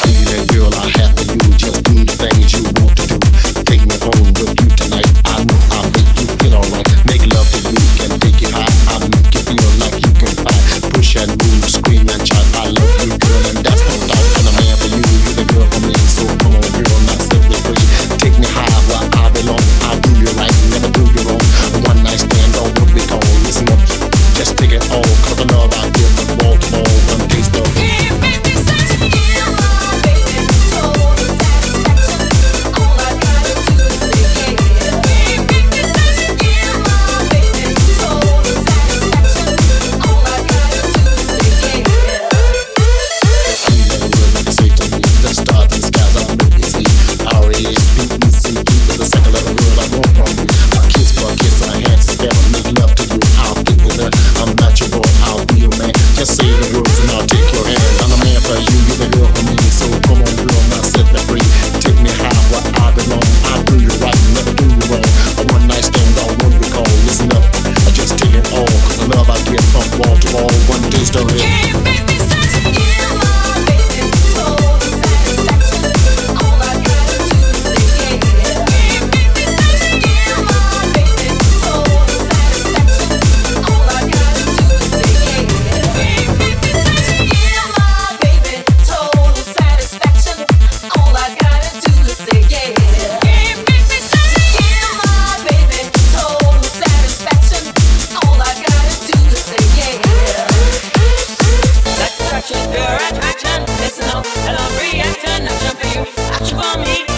feeling, girl, I have for you. Just do the things you want to do. Take me home with you tonight. I know I'll make you feel alright. Make love to you, can take you high. I'll make you feel like you can fly. Push and move, scream and shout. I love you, girl, and that's no doubt. And I'm man for you, you're the girl for me. So come on, girl, not set me free. Take me high where I belong. I'll do you right, never do you wrong. One night stand on what we call. Listen up, just take it all. 'Cause the love I give from wall to wall. One taste of just say the words and I'll take your hand. I'm a man for you, you're the girl for me. So come on, girl, now set me free. Take me high where I belong. I'll do you right, never do you wrong. A one night stand on what we call. Listen up, I just take it all. 'Cause the love I get from wall to wall. One taste of it. Pure attraction, listen up, hello reaction, action for you, action for me.